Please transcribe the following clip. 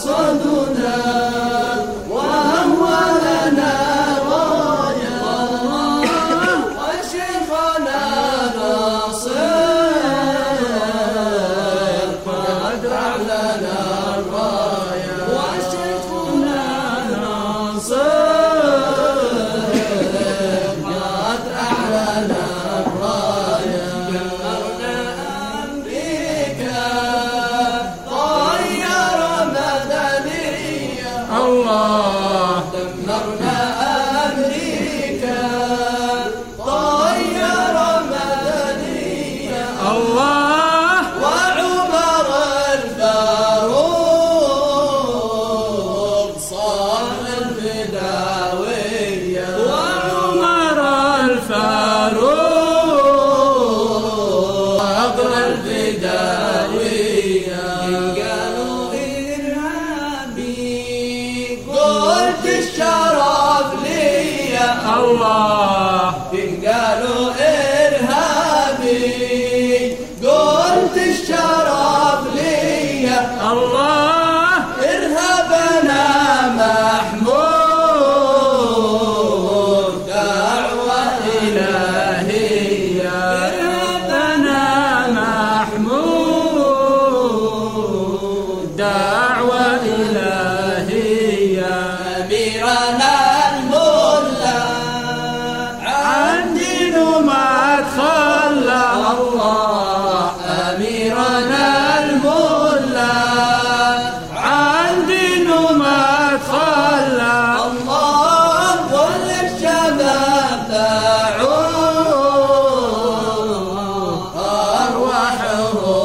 مقصدنا وهو لنا راية وشيخنا ناصر قد أعلنا الراية وشيخنا ناصر قد أعلنا الراية دمرنا أمريكا طير مدنية الله دمرنا أمريكا طير مدنية الله وعمر الفاروق صار الفداوية وعمر الفاروق صار الفداوية إن قالوا إرهابي قلت الشرف لي الله إن قالوا إرهابي قلت الشرف لي الله إرهابنا محمود دعوة إلهية إرهابنا محمود دعوة إلهية أميرنا الملا عن دينه ما تخلى الله أميرنا الملا عن دينه ما تخلى الله كل الشباب باعوا أرواحهم